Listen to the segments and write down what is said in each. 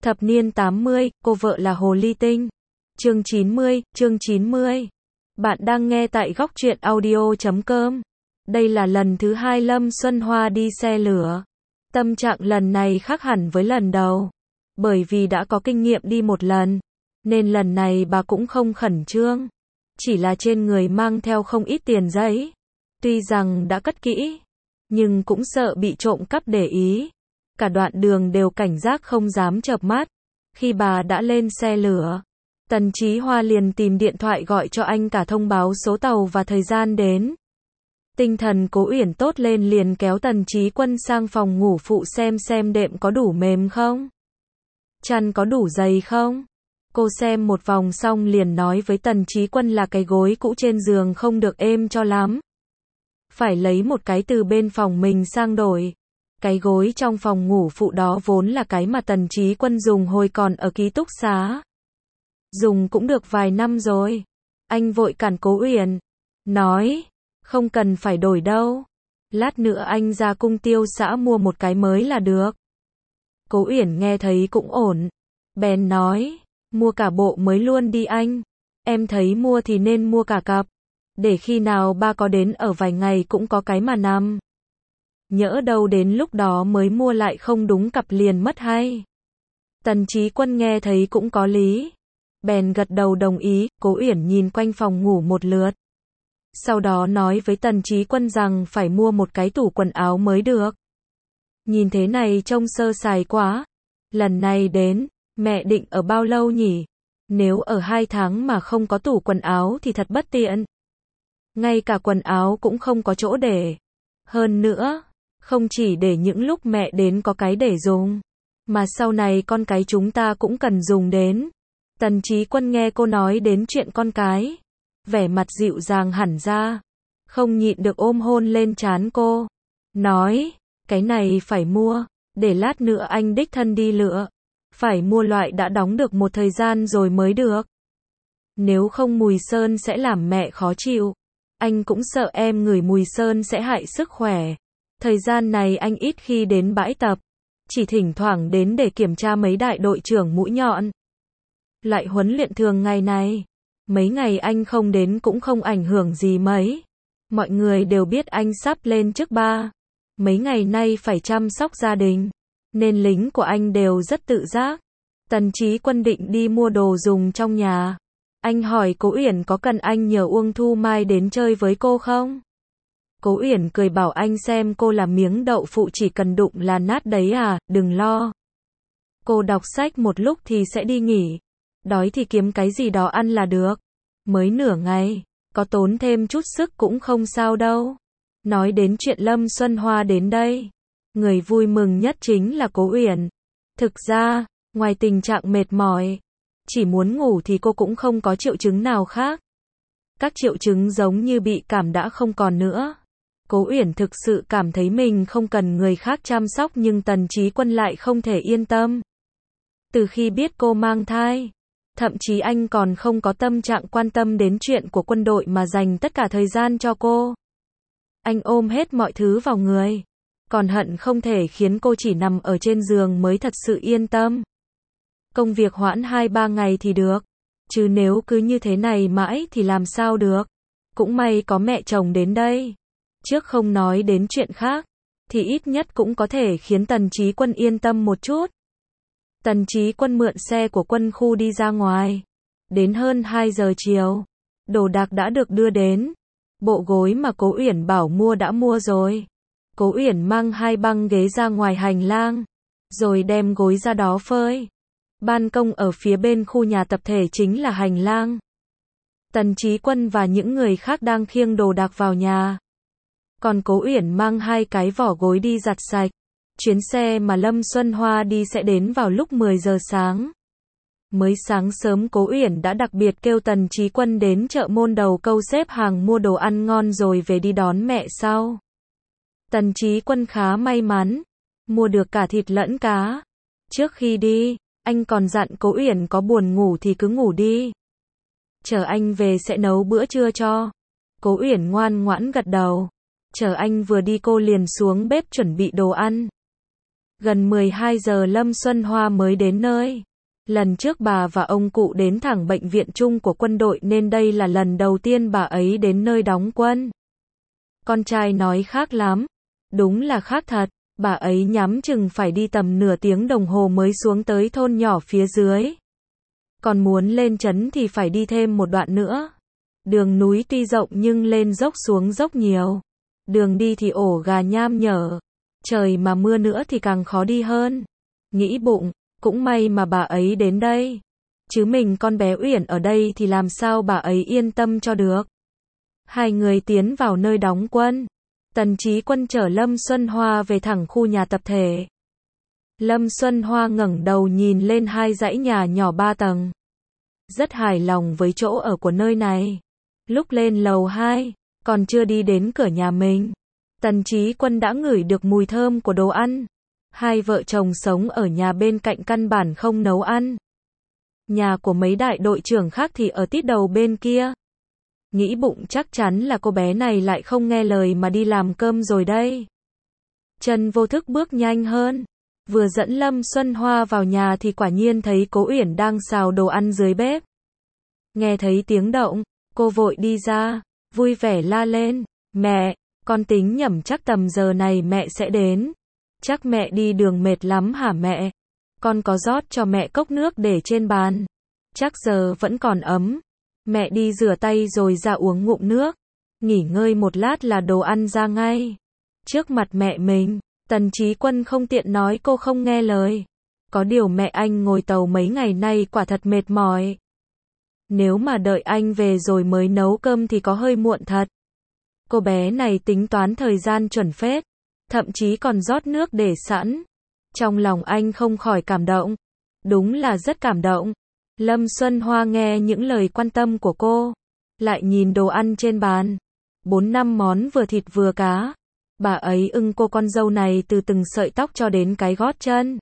Thập niên 80, cô vợ là Hồ Ly Tinh. Chương 90. Bạn đang nghe tại góc truyện audio.com. Đây là lần thứ 2 Lâm Xuân Hoa đi xe lửa. Tâm trạng lần này khác hẳn với lần đầu. Bởi vì đã có kinh nghiệm đi một lần, nên lần này bà cũng không khẩn trương. Chỉ là trên người mang theo không ít tiền giấy. Tuy rằng đã cất kỹ, nhưng cũng sợ bị trộm cắp để ý. Cả đoạn đường đều cảnh giác không dám chợp mắt. Khi bà đã lên xe lửa, Tần Chí Hoa liền tìm điện thoại gọi cho anh cả thông báo số tàu và thời gian đến. Tinh thần Cố Uyển tốt lên liền kéo Tần Chí Quân sang phòng ngủ phụ xem đệm có đủ mềm không? Chăn có đủ dày không? Cô xem một vòng xong liền nói với Tần Chí Quân là cái gối cũ trên giường không được êm cho lắm. Phải lấy một cái từ bên phòng mình sang đổi. Cái gối trong phòng ngủ phụ đó vốn là cái mà Tần Chí Quân dùng hồi còn ở ký túc xá. Dùng cũng được vài năm rồi. Anh vội cản Cố Uyển, nói, không cần phải đổi đâu. Lát nữa anh ra cung tiêu xã mua một cái mới là được. Cố Uyển nghe thấy cũng ổn. Bèn nói, mua cả bộ mới luôn đi anh. Em thấy mua thì nên mua cả cặp. Để khi nào ba có đến ở vài ngày cũng có cái mà nằm. Nhỡ đâu đến lúc đó mới mua lại không đúng cặp liền mất hay. Tần Chí Quân nghe thấy cũng có lý. Bèn gật đầu đồng ý. Cố Uyển nhìn quanh phòng ngủ một lượt. Sau đó nói với Tần Chí Quân rằng phải mua một cái tủ quần áo mới được. Nhìn thế này trông sơ sài quá. Lần này đến, mẹ định ở bao lâu nhỉ? Nếu ở 2 tháng mà không có tủ quần áo thì thật bất tiện. Ngay cả quần áo cũng không có chỗ để. Hơn nữa, không chỉ để những lúc mẹ đến có cái để dùng, mà sau này con cái chúng ta cũng cần dùng đến. Tần Chí Quân nghe cô nói đến chuyện con cái, vẻ mặt dịu dàng hẳn ra, không nhịn được ôm hôn lên trán cô, nói, cái này phải mua, để lát nữa anh đích thân đi lựa, phải mua loại đã đóng được một thời gian rồi mới được. Nếu không mùi sơn sẽ làm mẹ khó chịu, anh cũng sợ em ngửi mùi sơn sẽ hại sức khỏe. Thời gian này anh ít khi đến bãi tập, chỉ thỉnh thoảng đến để kiểm tra mấy đại đội trưởng mũi nhọn. Lại huấn luyện thường ngày này, mấy ngày anh không đến cũng không ảnh hưởng gì mấy. Mọi người đều biết anh sắp lên chức 3. Mấy ngày nay phải chăm sóc gia đình, nên lính của anh đều rất tự giác. Tần Chí Quân định đi mua đồ dùng trong nhà. Anh hỏi Cố Uyển có cần anh nhờ Uông Thu Mai đến chơi với cô không? Cố Uyển cười bảo anh xem cô là miếng đậu phụ chỉ cần đụng là nát đấy à, đừng lo. Cô đọc sách một lúc thì sẽ đi nghỉ. Đói thì kiếm cái gì đó ăn là được. Mới nửa ngày, có tốn thêm chút sức cũng không sao đâu. Nói đến chuyện Lâm Xuân Hoa đến đây, người vui mừng nhất chính là Cố Uyển. Thực ra, ngoài tình trạng mệt mỏi, chỉ muốn ngủ thì cô cũng không có triệu chứng nào khác. Các triệu chứng giống như bị cảm đã không còn nữa. Cố Uyển thực sự cảm thấy mình không cần người khác chăm sóc nhưng Tần Chí Quân lại không thể yên tâm. Từ khi biết cô mang thai, thậm chí anh còn không có tâm trạng quan tâm đến chuyện của quân đội mà dành tất cả thời gian cho cô. Anh ôm hết mọi thứ vào người, còn hận không thể khiến cô chỉ nằm ở trên giường mới thật sự yên tâm. Công việc hoãn 2-3 ngày thì được, chứ nếu cứ như thế này mãi thì làm sao được. Cũng may có mẹ chồng đến đây. Trước không nói đến chuyện khác, thì ít nhất cũng có thể khiến Tần Chí Quân yên tâm một chút. Tần Chí Quân mượn xe của quân khu đi ra ngoài. Đến hơn 2 giờ chiều, đồ đạc đã được đưa đến. Bộ gối mà Cố Uyển bảo mua đã mua rồi. Cố Uyển mang 2 băng ghế ra ngoài hành lang, rồi đem gối ra đó phơi. Ban công ở phía bên khu nhà tập thể chính là hành lang. Tần Chí Quân và những người khác đang khiêng đồ đạc vào nhà. Còn Cố Uyển mang 2 cái vỏ gối đi giặt sạch. Chuyến xe mà Lâm Xuân Hoa đi sẽ đến vào lúc 10 giờ sáng. Mới sáng sớm Cố Uyển đã đặc biệt kêu Tần Chí Quân đến chợ Môn Đầu Câu xếp hàng mua đồ ăn ngon rồi về đi đón mẹ sau. Tần Chí Quân khá may mắn, mua được cả thịt lẫn cá. Trước khi đi, anh còn dặn Cố Uyển có buồn ngủ thì cứ ngủ đi. Chờ anh về sẽ nấu bữa trưa cho. Cố Uyển ngoan ngoãn gật đầu. Chờ anh vừa đi cô liền xuống bếp chuẩn bị đồ ăn. Gần 12 giờ Lâm Xuân Hoa mới đến nơi. Lần trước bà và ông cụ đến thẳng bệnh viện chung của quân đội nên đây là lần đầu tiên bà ấy đến nơi đóng quân. Con trai nói khác lắm. Đúng là khác thật, bà ấy nhắm chừng phải đi tầm nửa tiếng đồng hồ mới xuống tới thôn nhỏ phía dưới. Còn muốn lên trấn thì phải đi thêm một đoạn nữa. Đường núi tuy rộng nhưng lên dốc xuống dốc nhiều. Đường đi thì ổ gà nham nhở. Trời mà mưa nữa thì càng khó đi hơn. Nghĩ bụng, cũng may mà bà ấy đến đây. Chứ mình con bé Uyển ở đây thì làm sao bà ấy yên tâm cho được. Hai người tiến vào nơi đóng quân. Tần Chí Quân chở Lâm Xuân Hoa về thẳng khu nhà tập thể. Lâm Xuân Hoa ngẩng đầu nhìn lên hai dãy nhà nhỏ 3 tầng. Rất hài lòng với chỗ ở của nơi này. Lúc lên lầu 2, còn chưa đi đến cửa nhà mình, Tần Chí Quân đã ngửi được mùi thơm của đồ ăn. Hai vợ chồng sống ở nhà bên cạnh căn bản không nấu ăn. Nhà của mấy đại đội trưởng khác thì ở tít đầu bên kia. Nghĩ bụng chắc chắn là cô bé này lại không nghe lời mà đi làm cơm rồi đây. Chân vô thức bước nhanh hơn. Vừa dẫn Lâm Xuân Hoa vào nhà thì quả nhiên thấy cố Uyển đang xào đồ ăn dưới bếp. Nghe thấy tiếng động, cô vội đi ra, vui vẻ la lên. Mẹ, con tính nhẩm chắc tầm giờ này mẹ sẽ đến. Chắc mẹ đi đường mệt lắm hả mẹ? Con có rót cho mẹ cốc nước để trên bàn. Chắc giờ vẫn còn ấm. Mẹ đi rửa tay rồi ra uống ngụm nước. Nghỉ ngơi một lát là đồ ăn ra ngay. Trước mặt mẹ mình, Tần Chí Quân không tiện nói cô không nghe lời. Có điều mẹ anh ngồi tàu mấy ngày nay quả thật mệt mỏi. Nếu mà đợi anh về rồi mới nấu cơm thì có hơi muộn thật. Cô bé này tính toán thời gian chuẩn phết. Thậm chí còn rót nước để sẵn. Trong lòng anh không khỏi cảm động. Đúng là rất cảm động. Lâm Xuân Hoa nghe những lời quan tâm của cô. Lại nhìn đồ ăn trên bàn. 4-5 món vừa thịt vừa cá. Bà ấy ưng cô con dâu này từ từng sợi tóc cho đến cái gót chân.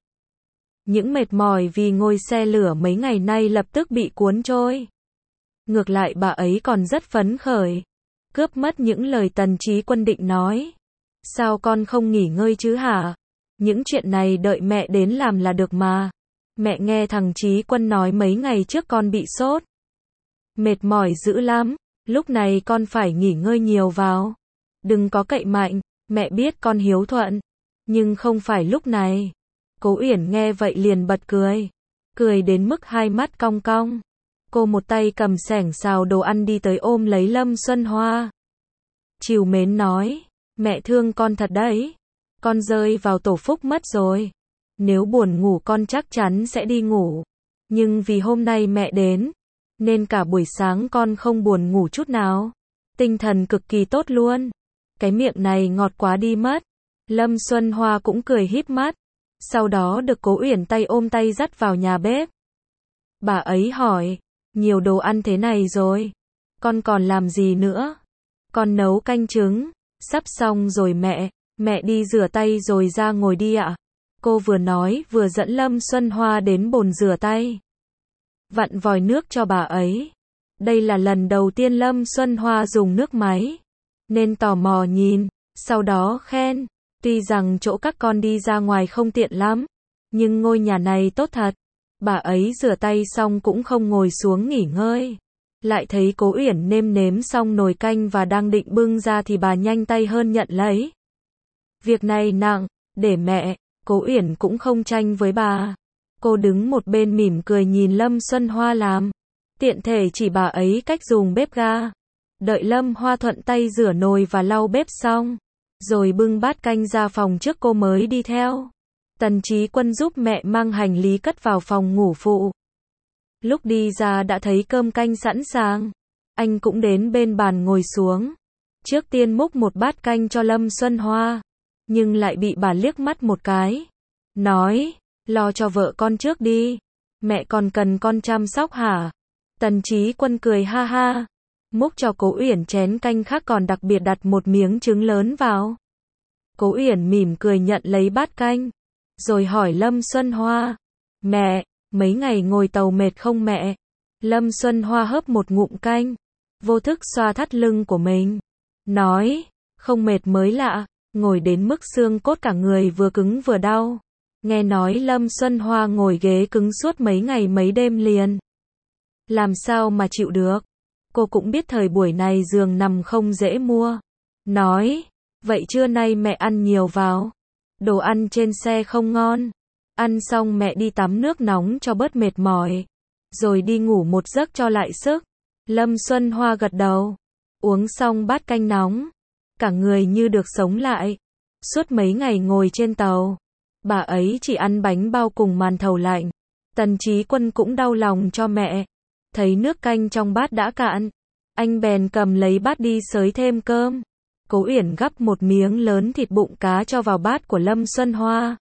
Những mệt mỏi vì ngồi xe lửa mấy ngày nay lập tức bị cuốn trôi. Ngược lại bà ấy còn rất phấn khởi. Cướp mất những lời Tần Chí Quân định nói. Sao con không nghỉ ngơi chứ hả? Những chuyện này đợi mẹ đến làm là được mà. Mẹ nghe thằng Chí Quân nói mấy ngày trước con bị sốt. Mệt mỏi dữ lắm. Lúc này con phải nghỉ ngơi nhiều vào. Đừng có cậy mạnh. Mẹ biết con hiếu thuận. Nhưng không phải lúc này. Cố Uyển nghe vậy liền bật cười. Cười đến mức hai mắt cong cong. Cô một tay cầm xẻng xào đồ ăn đi tới ôm lấy Lâm Xuân Hoa. Trìu mến nói. Mẹ thương con thật đấy. Con rơi vào tổ phúc mất rồi. Nếu buồn ngủ con chắc chắn sẽ đi ngủ. Nhưng vì hôm nay mẹ đến, nên cả buổi sáng con không buồn ngủ chút nào. Tinh thần cực kỳ tốt luôn. Cái miệng này ngọt quá đi mất. Lâm Xuân Hoa cũng cười híp mắt. Sau đó được Cố Uyển tay ôm tay dắt vào nhà bếp. Bà ấy hỏi. Nhiều đồ ăn thế này rồi. Con còn làm gì nữa? Con nấu canh trứng. Sắp xong rồi mẹ. Mẹ đi rửa tay rồi ra ngồi đi ạ. Cô vừa nói vừa dẫn Lâm Xuân Hoa đến bồn rửa tay. Vặn vòi nước cho bà ấy. Đây là lần đầu tiên Lâm Xuân Hoa dùng nước máy. Nên tò mò nhìn. Sau đó khen. Tuy rằng chỗ các con đi ra ngoài không tiện lắm. Nhưng ngôi nhà này tốt thật. Bà ấy rửa tay xong cũng không ngồi xuống nghỉ ngơi. Lại thấy Cố Uyển nêm nếm xong nồi canh và đang định bưng ra thì bà nhanh tay hơn nhận lấy. Việc này nặng, để mẹ. Cố Uyển cũng không tranh với bà. Cô đứng một bên mỉm cười nhìn Lâm Xuân Hoa làm. Tiện thể chỉ bà ấy cách dùng bếp ga. Đợi Lâm Hoa thuận tay rửa nồi và lau bếp xong. Rồi bưng bát canh ra phòng trước cô mới đi theo. Tần Chí Quân giúp mẹ mang hành lý cất vào phòng ngủ phụ. Lúc đi ra đã thấy cơm canh sẵn sàng. Anh cũng đến bên bàn ngồi xuống. Trước tiên múc một bát canh cho Lâm Xuân Hoa. Nhưng lại bị bà liếc mắt một cái. Nói, lo cho vợ con trước đi. Mẹ còn cần con chăm sóc hả? Tần Chí Quân cười ha ha. Múc cho Cố Uyển chén canh khác còn đặc biệt đặt một miếng trứng lớn vào. Cố Uyển mỉm cười nhận lấy bát canh. Rồi hỏi Lâm Xuân Hoa. Mẹ, mấy ngày ngồi tàu mệt không mẹ? Lâm Xuân Hoa hớp một ngụm canh. Vô thức xoa thắt lưng của mình. Nói, không mệt mới lạ. Ngồi đến mức xương cốt cả người vừa cứng vừa đau. Nghe nói Lâm Xuân Hoa ngồi ghế cứng suốt mấy ngày mấy đêm liền. Làm sao mà chịu được. Cô cũng biết thời buổi này giường nằm không dễ mua. Nói, vậy trưa nay mẹ ăn nhiều vào. Đồ ăn trên xe không ngon. Ăn xong mẹ đi tắm nước nóng cho bớt mệt mỏi. Rồi đi ngủ một giấc cho lại sức. Lâm Xuân Hoa gật đầu. Uống xong bát canh nóng. Cả người như được sống lại. Suốt mấy ngày ngồi trên tàu. Bà ấy chỉ ăn bánh bao cùng màn thầu lạnh. Tần Chí Quân cũng đau lòng cho mẹ. Thấy nước canh trong bát đã cạn. Anh bèn cầm lấy bát đi xới thêm cơm. Cố Uyển gắp một miếng lớn thịt bụng cá cho vào bát của Lâm Xuân Hoa.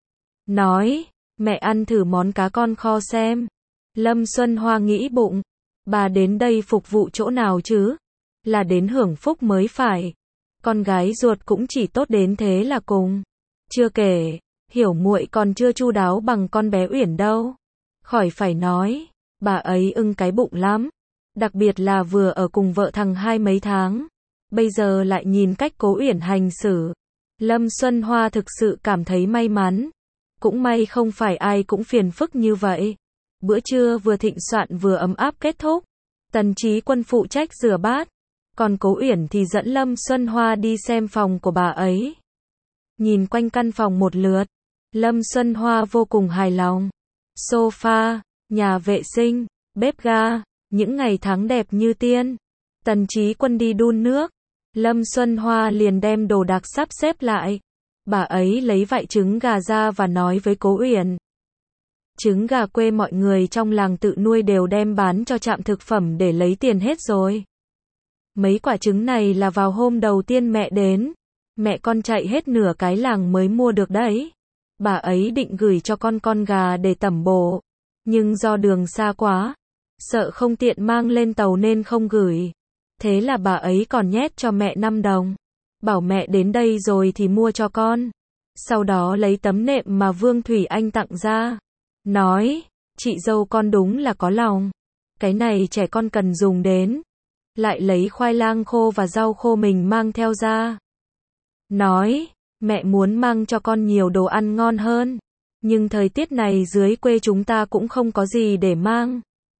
Nói, mẹ ăn thử món cá con kho xem. Lâm Xuân Hoa nghĩ bụng. Bà đến đây phục vụ chỗ nào chứ? Là đến hưởng phúc mới phải. Con gái ruột cũng chỉ tốt đến thế là cùng. Chưa kể, hiểu muội còn chưa chu đáo bằng con bé Uyển đâu. Khỏi phải nói, bà ấy ưng cái bụng lắm. Đặc biệt là vừa ở cùng vợ thằng hai mấy tháng. Bây giờ lại nhìn cách Cố Uyển hành xử. Lâm Xuân Hoa thực sự cảm thấy may mắn. Cũng may không phải ai cũng phiền phức như vậy. Bữa trưa vừa thịnh soạn vừa ấm áp kết thúc. Tần Chí Quân phụ trách rửa bát. Còn Cố Uyển thì dẫn Lâm Xuân Hoa đi xem phòng của bà ấy. Nhìn quanh căn phòng một lượt. Lâm Xuân Hoa vô cùng hài lòng. Sofa, nhà vệ sinh, bếp ga, những ngày tháng đẹp như tiên. Tần Chí Quân đi đun nước. Lâm Xuân Hoa liền đem đồ đạc sắp xếp lại. Bà ấy lấy vại trứng gà ra và nói với Cố Uyển. Trứng gà quê mọi người trong làng tự nuôi đều đem bán cho trạm thực phẩm để lấy tiền hết rồi. Mấy quả trứng này là vào hôm đầu tiên mẹ đến. Mẹ con chạy hết nửa cái làng mới mua được đấy. Bà ấy định gửi cho con gà để tẩm bổ. Nhưng do đường xa quá. Sợ không tiện mang lên tàu nên không gửi. Thế là bà ấy còn nhét cho mẹ 5 đồng. Bảo mẹ đến đây rồi thì mua cho con. Sau đó lấy tấm nệm mà Vương Thủy Anh tặng ra. Nói, chị dâu con đúng là có lòng. Cái này trẻ con cần dùng đến. Lại lấy khoai lang khô và rau khô mình mang theo ra. Nói, mẹ muốn mang cho con nhiều đồ ăn ngon hơn. Nhưng thời tiết này dưới quê chúng ta cũng không có gì để mang.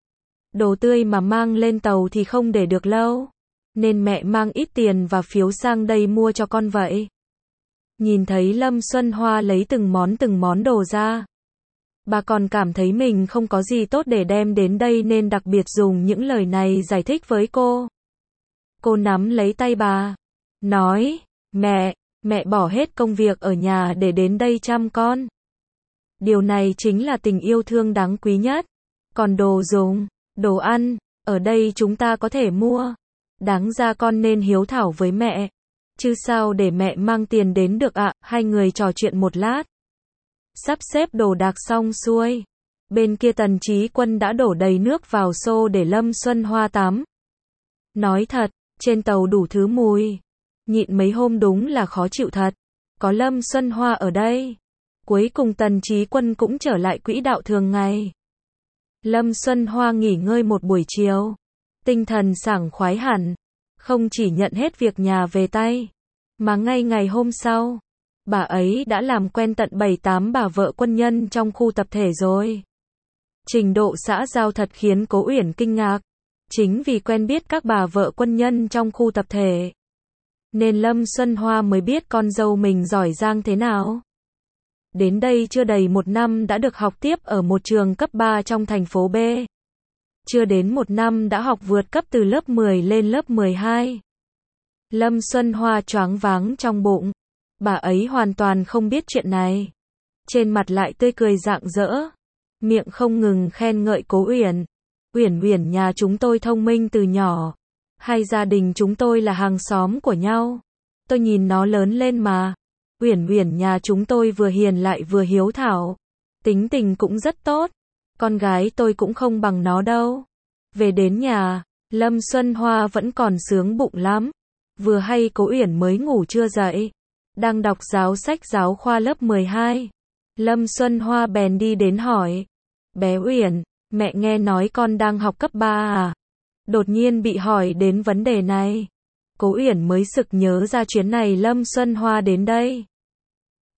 Đồ tươi mà mang lên tàu thì không để được lâu. Nên mẹ mang ít tiền và phiếu sang đây mua cho con vậy. Nhìn thấy Lâm Xuân Hoa lấy từng món đồ ra. Bà còn cảm thấy mình không có gì tốt để đem đến đây nên đặc biệt dùng những lời này giải thích với cô. Cô nắm lấy tay bà. Nói, mẹ bỏ hết công việc ở nhà để đến đây chăm con. Điều này chính là tình yêu thương đáng quý nhất. Còn đồ dùng, đồ ăn, ở đây chúng ta có thể mua. Đáng ra con nên hiếu thảo với mẹ. Chứ sao để mẹ mang tiền đến được ạ? Hai người trò chuyện một lát. Sắp xếp đồ đạc xong xuôi. Bên kia Tần Chí Quân đã đổ đầy nước vào xô để Lâm Xuân Hoa tắm. Nói thật, trên tàu đủ thứ mùi. Nhịn mấy hôm đúng là khó chịu thật. Có Lâm Xuân Hoa ở đây. Cuối cùng Tần Chí Quân cũng trở lại quỹ đạo thường ngày. Lâm Xuân Hoa nghỉ ngơi một buổi chiều. Tinh thần sảng khoái hẳn. Không chỉ nhận hết việc nhà về tay. Mà ngay ngày hôm sau. Bà ấy đã làm quen tận 7-8 bà vợ quân nhân trong khu tập thể rồi. Trình độ xã giao thật khiến Cố Uyển kinh ngạc. Chính vì quen biết các bà vợ quân nhân trong khu tập thể. Nên Lâm Xuân Hoa mới biết con dâu mình giỏi giang thế nào. Đến đây chưa đầy 1 năm đã được học tiếp ở một trường cấp 3 trong thành phố B. Chưa đến 1 năm đã học vượt cấp từ lớp 10 lên lớp 12. Lâm Xuân Hoa choáng váng trong bụng. Bà ấy hoàn toàn không biết chuyện này. Trên mặt lại tươi cười rạng rỡ. Miệng không ngừng khen ngợi Cố Uyển. Uyển nhà chúng tôi thông minh từ nhỏ. Hai gia đình chúng tôi là hàng xóm của nhau. Tôi nhìn nó lớn lên mà. Uyển nhà chúng tôi vừa hiền lại vừa hiếu thảo. Tính tình cũng rất tốt. Con gái tôi cũng không bằng nó đâu. Về đến nhà, Lâm Xuân Hoa vẫn còn sướng bụng lắm. Vừa hay Cố Uyển mới ngủ chưa dậy. Đang đọc giáo khoa lớp 12. Lâm Xuân Hoa bèn đi đến hỏi. Bé Uyển, mẹ nghe nói con đang học cấp 3 à? Đột nhiên bị hỏi đến vấn đề này. Cố Uyển mới sực nhớ ra chuyến này Lâm Xuân Hoa đến đây.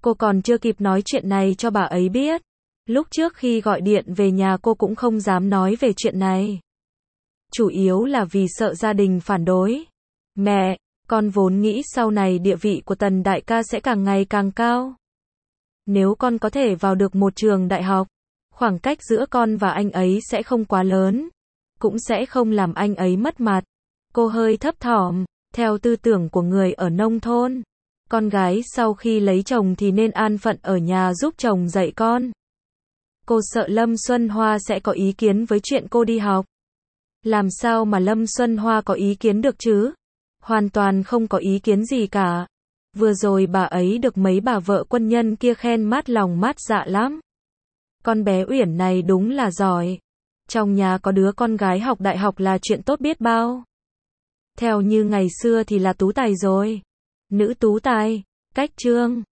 Cô còn chưa kịp nói chuyện này cho bà ấy biết. Lúc trước khi gọi điện về nhà cô cũng không dám nói về chuyện này. Chủ yếu là vì sợ gia đình phản đối. Mẹ, con vốn nghĩ sau này địa vị của Tần đại ca sẽ càng ngày càng cao. Nếu con có thể vào được một trường đại học, khoảng cách giữa con và anh ấy sẽ không quá lớn, cũng sẽ không làm anh ấy mất mặt. Cô hơi thấp thỏm, theo tư tưởng của người ở nông thôn, con gái sau khi lấy chồng thì nên an phận ở nhà giúp chồng dạy con. Cô sợ Lâm Xuân Hoa sẽ có ý kiến với chuyện cô đi học. Làm sao mà Lâm Xuân Hoa có ý kiến được chứ? Hoàn toàn không có ý kiến gì cả. Vừa rồi bà ấy được mấy bà vợ quân nhân kia khen mát lòng mát dạ lắm. Con bé Uyển này đúng là giỏi. Trong nhà có đứa con gái học đại học là chuyện tốt biết bao. Theo như ngày xưa thì là tú tài rồi. Nữ tú tài, cách chương.